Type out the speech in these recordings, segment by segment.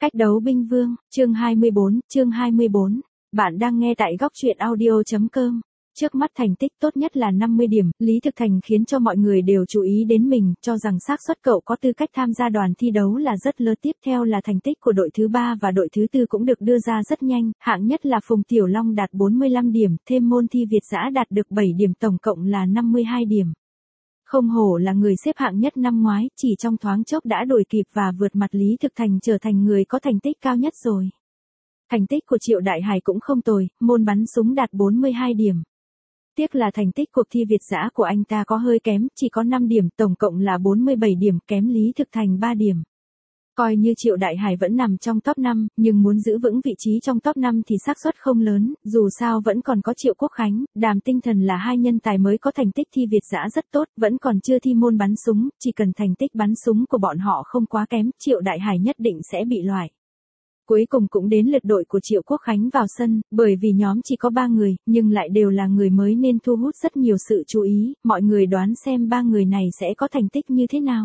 Cách đấu binh vương, chương 24, bạn đang nghe tại góc truyện audio.com. Trước mắt thành tích tốt nhất là 50 điểm, Lý Thực Thành khiến cho mọi người đều chú ý đến mình, cho rằng xác suất cậu có tư cách tham gia đoàn thi đấu là rất lớn. Tiếp theo là thành tích của đội thứ 3 và đội thứ 4 cũng được đưa ra rất nhanh, hạng nhất là Phùng Tiểu Long đạt 45 điểm, thêm môn thi Việt Dã đạt được 7 điểm, tổng cộng là 52 điểm. Không hổ là người xếp hạng nhất năm ngoái, chỉ trong thoáng chốc đã đuổi kịp và vượt mặt Lý Thực Thành trở thành người có thành tích cao nhất rồi. Thành tích của Triệu Đại Hải cũng không tồi, môn bắn súng đạt 42 điểm. Tiếc là thành tích cuộc thi Việt Dã của anh ta có hơi kém, chỉ có 5 điểm, tổng cộng là 47 điểm, kém Lý Thực Thành 3 điểm. Coi như Triệu Đại Hải vẫn nằm trong top 5, nhưng muốn giữ vững vị trí trong top 5 thì xác suất không lớn, dù sao vẫn còn có Triệu Quốc Khánh, Đàm Tinh Thần là hai nhân tài mới có thành tích thi Việt Dã rất tốt, vẫn còn chưa thi môn bắn súng, chỉ cần thành tích bắn súng của bọn họ không quá kém, Triệu Đại Hải nhất định sẽ bị loại. Cuối cùng cũng đến lượt đội của Triệu Quốc Khánh vào sân, bởi vì nhóm chỉ có 3 người, nhưng lại đều là người mới nên thu hút rất nhiều sự chú ý, mọi người đoán xem 3 người này sẽ có thành tích như thế nào.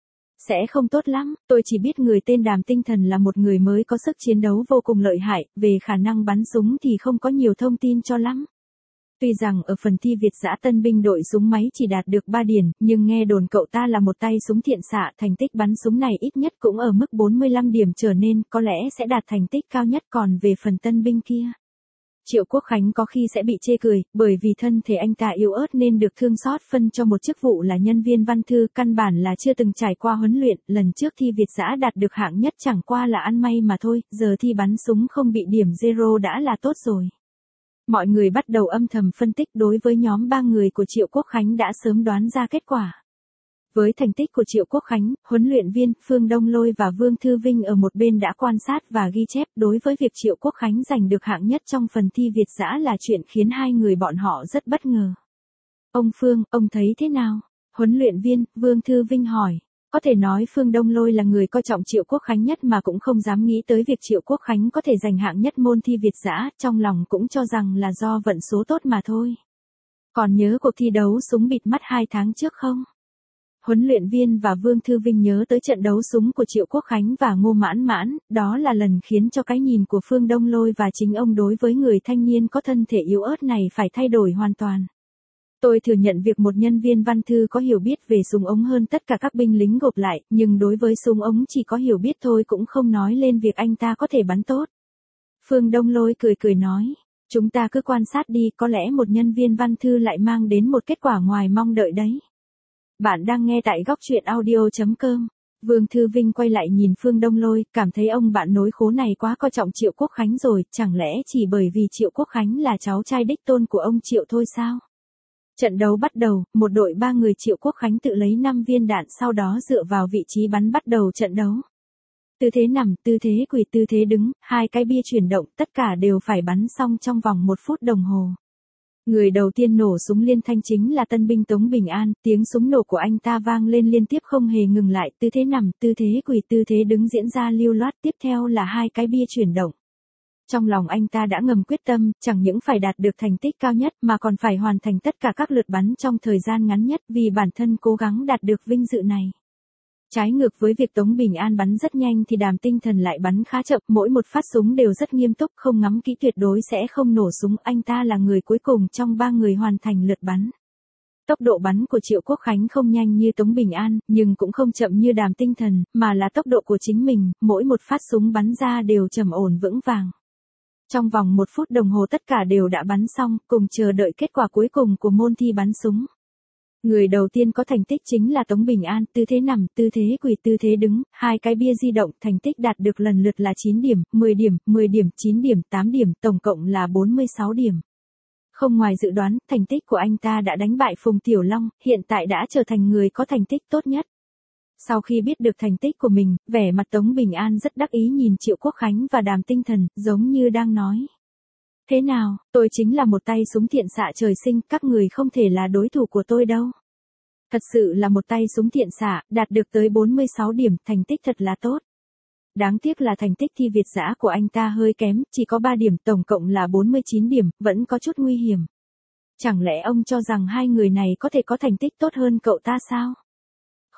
Sẽ không tốt lắm, tôi chỉ biết người tên Đàm Tinh Thần là một người mới có sức chiến đấu vô cùng lợi hại, về khả năng bắn súng thì không có nhiều thông tin cho lắm. Tuy rằng ở phần thi Việt Dã tân binh đội súng máy chỉ đạt được 3 điểm, nhưng nghe đồn cậu ta là một tay súng thiện xạ, thành tích bắn súng này ít nhất cũng ở mức 45 điểm trở nên, có lẽ sẽ đạt thành tích cao nhất. Còn về phần tân binh kia, Triệu Quốc Khánh có khi sẽ bị chê cười, bởi vì thân thể anh ta yếu ớt nên được thương xót phân cho một chức vụ là nhân viên văn thư, căn bản là chưa từng trải qua huấn luyện, lần trước thi Việt Dã đạt được hạng nhất chẳng qua là ăn may mà thôi, giờ thi bắn súng không bị điểm zero đã là tốt rồi. Mọi người bắt đầu âm thầm phân tích, đối với nhóm 3 người của Triệu Quốc Khánh đã sớm đoán ra kết quả. Với thành tích của Triệu Quốc Khánh, huấn luyện viên Phương Đông Lôi và Vương Thư Vinh ở một bên đã quan sát và ghi chép, đối với việc Triệu Quốc Khánh giành được hạng nhất trong phần thi Việt Dã là chuyện khiến hai người bọn họ rất bất ngờ. Ông Phương, ông thấy thế nào? Huấn luyện viên Vương Thư Vinh hỏi. Có thể nói Phương Đông Lôi là người coi trọng Triệu Quốc Khánh nhất mà cũng không dám nghĩ tới việc Triệu Quốc Khánh có thể giành hạng nhất môn thi Việt Dã, trong lòng cũng cho rằng là do vận số tốt mà thôi. Còn nhớ cuộc thi đấu súng bịt mắt 2 tháng trước không? Huấn luyện viên và Vương Thư Vinh nhớ tới trận đấu súng của Triệu Quốc Khánh và Ngô Mãn Mãn, đó là lần khiến cho cái nhìn của Phương Đông Lôi và chính ông đối với người thanh niên có thân thể yếu ớt này phải thay đổi hoàn toàn. Tôi thừa nhận việc một nhân viên văn thư có hiểu biết về súng ống hơn tất cả các binh lính gộp lại, nhưng đối với súng ống chỉ có hiểu biết thôi cũng không nói lên việc anh ta có thể bắn tốt. Phương Đông Lôi cười nói, chúng ta cứ quan sát đi, có lẽ một nhân viên văn thư lại mang đến một kết quả ngoài mong đợi đấy. Bạn đang nghe tại góc truyện audio.com. Vương Thư Vinh quay lại nhìn Phương Đông Lôi, cảm thấy ông bạn nối khố này quá coi trọng Triệu Quốc Khánh rồi, chẳng lẽ chỉ bởi vì Triệu Quốc Khánh là cháu trai đích tôn của ông Triệu thôi sao? Trận đấu bắt đầu, một đội 3 người Triệu Quốc Khánh tự lấy 5 viên đạn, sau đó dựa vào vị trí bắn bắt đầu trận đấu. Tư thế nằm, tư thế quỳ, tư thế đứng, hai cái bia chuyển động, tất cả đều phải bắn xong trong vòng 1 phút đồng hồ. Người đầu tiên nổ súng liên thanh chính là tân binh Tống Bình An, tiếng súng nổ của anh ta vang lên liên tiếp không hề ngừng lại, tư thế nằm, tư thế quỳ, tư thế đứng diễn ra lưu loát, tiếp theo là hai cái bia chuyển động. Trong lòng anh ta đã ngầm quyết tâm, chẳng những phải đạt được thành tích cao nhất mà còn phải hoàn thành tất cả các lượt bắn trong thời gian ngắn nhất, vì bản thân cố gắng đạt được vinh dự này. Trái ngược với việc Tống Bình An bắn rất nhanh thì Đàm Tinh Thần lại bắn khá chậm, mỗi một phát súng đều rất nghiêm túc, không ngắm kỹ tuyệt đối sẽ không nổ súng, anh ta là người cuối cùng trong 3 người hoàn thành lượt bắn. Tốc độ bắn của Triệu Quốc Khánh không nhanh như Tống Bình An, nhưng cũng không chậm như Đàm Tinh Thần, mà là tốc độ của chính mình, mỗi một phát súng bắn ra đều trầm ổn vững vàng. Trong vòng 1 phút đồng hồ tất cả đều đã bắn xong, cùng chờ đợi kết quả cuối cùng của môn thi bắn súng. Người đầu tiên có thành tích chính là Tống Bình An, tư thế nằm, tư thế quỳ, tư thế đứng, hai cái bia di động, thành tích đạt được lần lượt là 9 điểm, 10 điểm, 10 điểm, 9 điểm, 8 điểm, tổng cộng là 46 điểm. Không ngoài dự đoán, thành tích của anh ta đã đánh bại Phùng Tiểu Long, hiện tại đã trở thành người có thành tích tốt nhất. Sau khi biết được thành tích của mình, vẻ mặt Tống Bình An rất đắc ý nhìn Triệu Quốc Khánh và Đàm Tinh Thần, giống như đang nói. Thế nào, tôi chính là một tay súng thiện xạ trời sinh, các người không thể là đối thủ của tôi đâu. Thật sự là một tay súng thiện xạ, đạt được tới 46 điểm, thành tích thật là tốt. Đáng tiếc là thành tích thi Việt Dã của anh ta hơi kém, chỉ có 3 điểm, tổng cộng là 49 điểm, vẫn có chút nguy hiểm. Chẳng lẽ ông cho rằng hai người này có thể có thành tích tốt hơn cậu ta sao?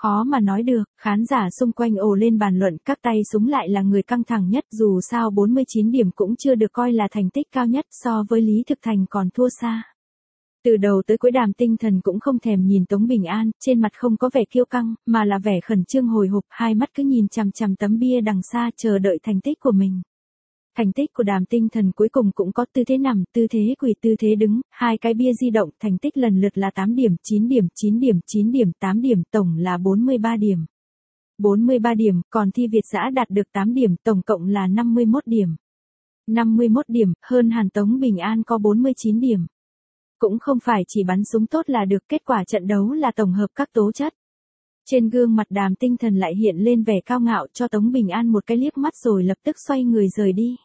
Khó mà nói được, khán giả xung quanh ồ lên bàn luận, các tay súng lại là người căng thẳng nhất, dù sao 49 điểm cũng chưa được coi là thành tích cao nhất, so với Lý Thực Thành còn thua xa. Từ đầu tới cuối Đàm Tinh Thần cũng không thèm nhìn Tống Bình An, trên mặt không có vẻ kiêu căng, mà là vẻ khẩn trương hồi hộp, hai mắt cứ nhìn chằm chằm tấm bia đằng xa chờ đợi thành tích của mình. Thành tích của Đàm Tinh Thần cuối cùng cũng có tư thế nằm, tư thế quỳ, tư thế đứng, hai cái bia di động, thành tích lần lượt là 8 điểm, 9 điểm, 9 điểm, 9 điểm, 8 điểm, tổng là 43 điểm. 43 điểm, còn Thi Việt Dã đạt được 8 điểm, tổng cộng là 51 điểm. 51 điểm, hơn hẳn Tống Bình An có 49 điểm. Cũng không phải chỉ bắn súng tốt là được, kết quả trận đấu là tổng hợp các tố chất. Trên gương mặt Đàm Tinh Thần lại hiện lên vẻ cao ngạo, cho Tống Bình An một cái liếc mắt rồi lập tức xoay người rời đi.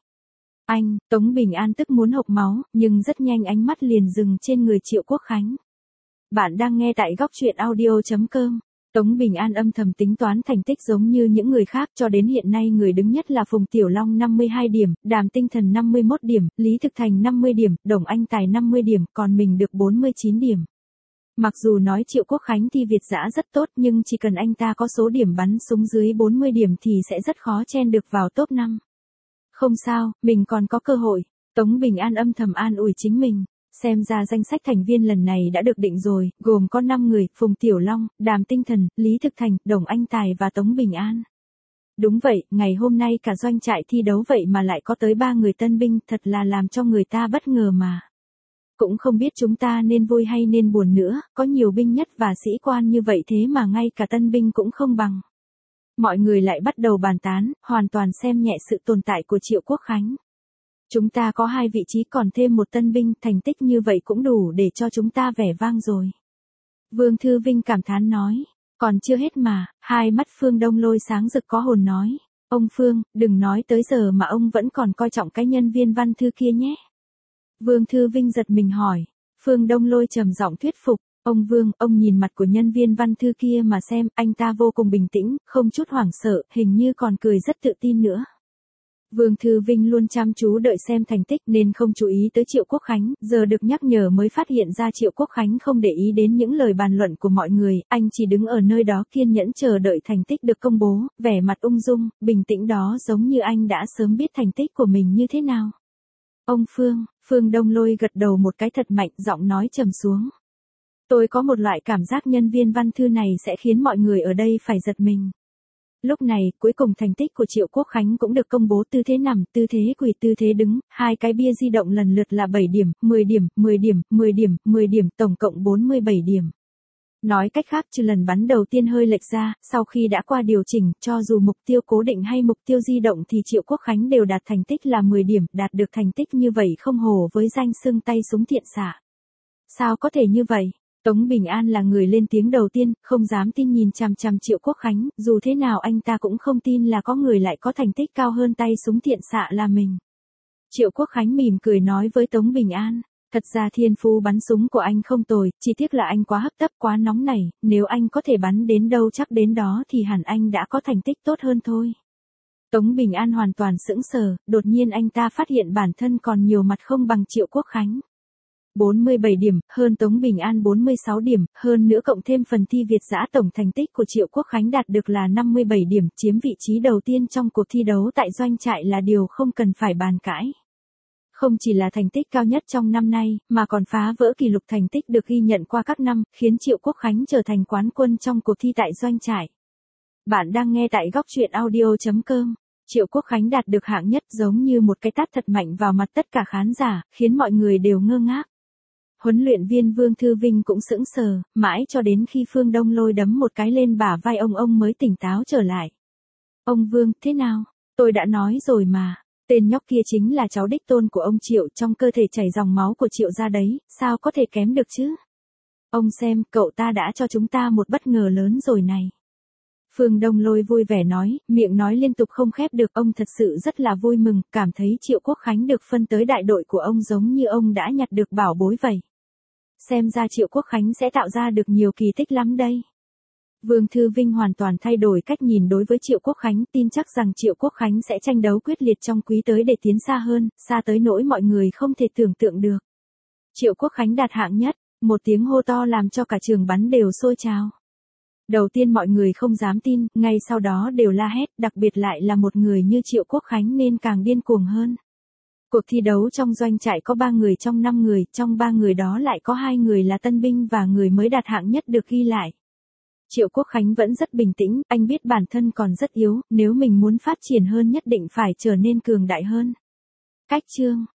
Tống Bình An tức muốn hộc máu, nhưng rất nhanh ánh mắt liền dừng trên người Triệu Quốc Khánh. Bạn đang nghe tại góc truyện audio.com. Tống Bình An âm thầm tính toán thành tích giống như những người khác, cho đến hiện nay người đứng nhất là Phùng Tiểu Long 52 điểm, Đàm Tinh Thần 51 điểm, Lý Thực Thành 50 điểm, Đồng Anh Tài 50 điểm, còn mình được 49 điểm. Mặc dù nói Triệu Quốc Khánh Thi Việt Dã rất tốt, nhưng chỉ cần anh ta có số điểm bắn súng dưới 40 điểm thì sẽ rất khó chen được vào top 5. Không sao, mình còn có cơ hội. Tống Bình An âm thầm an ủi chính mình. Xem ra danh sách thành viên lần này đã được định rồi, gồm có 5 người, Phùng Tiểu Long, Đàm Tinh Thần, Lý Thực Thành, Đồng Anh Tài và Tống Bình An. Đúng vậy, ngày hôm nay cả doanh trại thi đấu vậy mà lại có tới 3 người tân binh, thật là làm cho người ta bất ngờ mà. Cũng không biết chúng ta nên vui hay nên buồn nữa, có nhiều binh nhất và sĩ quan như vậy thế mà ngay cả tân binh cũng không bằng. Mọi người lại bắt đầu bàn tán, hoàn toàn xem nhẹ sự tồn tại của Triệu Quốc Khánh. Chúng ta có 2 vị trí còn thêm một tân binh, thành tích như vậy cũng đủ để cho chúng ta vẻ vang rồi. Vương Thư Vinh cảm thán nói, còn chưa hết mà, hai mắt Phương Đông Lôi sáng rực có hồn nói. Ông Phương, đừng nói tới giờ mà ông vẫn còn coi trọng cái nhân viên văn thư kia nhé. Vương Thư Vinh giật mình hỏi. Phương Đông Lôi trầm giọng thuyết phục. Ông Vương, ông nhìn mặt của nhân viên văn thư kia mà xem, anh ta vô cùng bình tĩnh, không chút hoảng sợ, hình như còn cười rất tự tin nữa. Vương Thư Vinh luôn chăm chú đợi xem thành tích nên không chú ý tới Triệu Quốc Khánh, giờ được nhắc nhở mới phát hiện ra Triệu Quốc Khánh không để ý đến những lời bàn luận của mọi người, anh chỉ đứng ở nơi đó kiên nhẫn chờ đợi thành tích được công bố, vẻ mặt ung dung, bình tĩnh đó giống như anh đã sớm biết thành tích của mình như thế nào. Ông Phương Đông Lôi gật đầu một cái thật mạnh, giọng nói trầm xuống. Tôi có một loại cảm giác nhân viên văn thư này sẽ khiến mọi người ở đây phải giật mình. Lúc này, cuối cùng thành tích của Triệu Quốc Khánh cũng được công bố, tư thế nằm, tư thế quỳ, tư thế đứng, hai cái bia di động lần lượt là 7 điểm, 10 điểm, 10 điểm, 10 điểm, 10 điểm, tổng cộng 47 điểm. Nói cách khác trừ lần bắn đầu tiên hơi lệch ra, sau khi đã qua điều chỉnh, cho dù mục tiêu cố định hay mục tiêu di động thì Triệu Quốc Khánh đều đạt thành tích là 10 điểm, đạt được thành tích như vậy không hổ với danh xưng tay súng thiện xạ. Sao có thể như vậy? Tống Bình An là người lên tiếng đầu tiên, không dám tin nhìn chằm chằm Triệu Quốc Khánh, dù thế nào anh ta cũng không tin là có người lại có thành tích cao hơn tay súng thiện xạ là mình. Triệu Quốc Khánh mỉm cười nói với Tống Bình An, thật ra thiên phú bắn súng của anh không tồi, chỉ tiếc là anh quá hấp tấp quá nóng nảy, nếu anh có thể bắn đến đâu chắc đến đó thì hẳn anh đã có thành tích tốt hơn thôi. Tống Bình An hoàn toàn sững sờ, đột nhiên anh ta phát hiện bản thân còn nhiều mặt không bằng Triệu Quốc Khánh. 47 điểm, hơn Tống Bình An 46 điểm, hơn nữa cộng thêm phần Thi Việt Dã tổng thành tích của Triệu Quốc Khánh đạt được là 57 điểm, chiếm vị trí đầu tiên trong cuộc thi đấu tại doanh trại là điều không cần phải bàn cãi. Không chỉ là thành tích cao nhất trong năm nay, mà còn phá vỡ kỷ lục thành tích được ghi nhận qua các năm, khiến Triệu Quốc Khánh trở thành quán quân trong cuộc thi tại doanh trại. Bạn đang nghe tại góc truyện audio.com. Triệu Quốc Khánh đạt được hạng nhất giống như một cái tát thật mạnh vào mặt tất cả khán giả, khiến mọi người đều ngơ ngác. Huấn luyện viên Vương Thư Vinh cũng sững sờ, mãi cho đến khi Phương Đông Lôi đấm một cái lên bả vai ông mới tỉnh táo trở lại. Ông Vương, thế nào? Tôi đã nói rồi mà, tên nhóc kia chính là cháu đích tôn của ông Triệu, trong cơ thể chảy dòng máu của Triệu ra đấy, sao có thể kém được chứ? Ông xem, cậu ta đã cho chúng ta một bất ngờ lớn rồi này. Phương Đông Lôi vui vẻ nói, miệng nói liên tục không khép được, ông thật sự rất là vui mừng, cảm thấy Triệu Quốc Khánh được phân tới đại đội của ông giống như ông đã nhặt được bảo bối vậy. Xem ra Triệu Quốc Khánh sẽ tạo ra được nhiều kỳ tích lắm đây. Vương Thư Vinh hoàn toàn thay đổi cách nhìn đối với Triệu Quốc Khánh, tin chắc rằng Triệu Quốc Khánh sẽ tranh đấu quyết liệt trong quý tới để tiến xa hơn, xa tới nỗi mọi người không thể tưởng tượng được. Triệu Quốc Khánh đạt hạng nhất, một tiếng hô to làm cho cả trường bắn đều sôi trào. Đầu tiên mọi người không dám tin, ngay sau đó đều la hét, đặc biệt lại là một người như Triệu Quốc Khánh nên càng điên cuồng hơn. Cuộc thi đấu trong doanh trại có 3 người trong 5 người, trong 3 người đó lại có 2 người là tân binh và người mới đạt hạng nhất được ghi lại. Triệu Quốc Khánh vẫn rất bình tĩnh, anh biết bản thân còn rất yếu, nếu mình muốn phát triển hơn nhất định phải trở nên cường đại hơn. Cách chương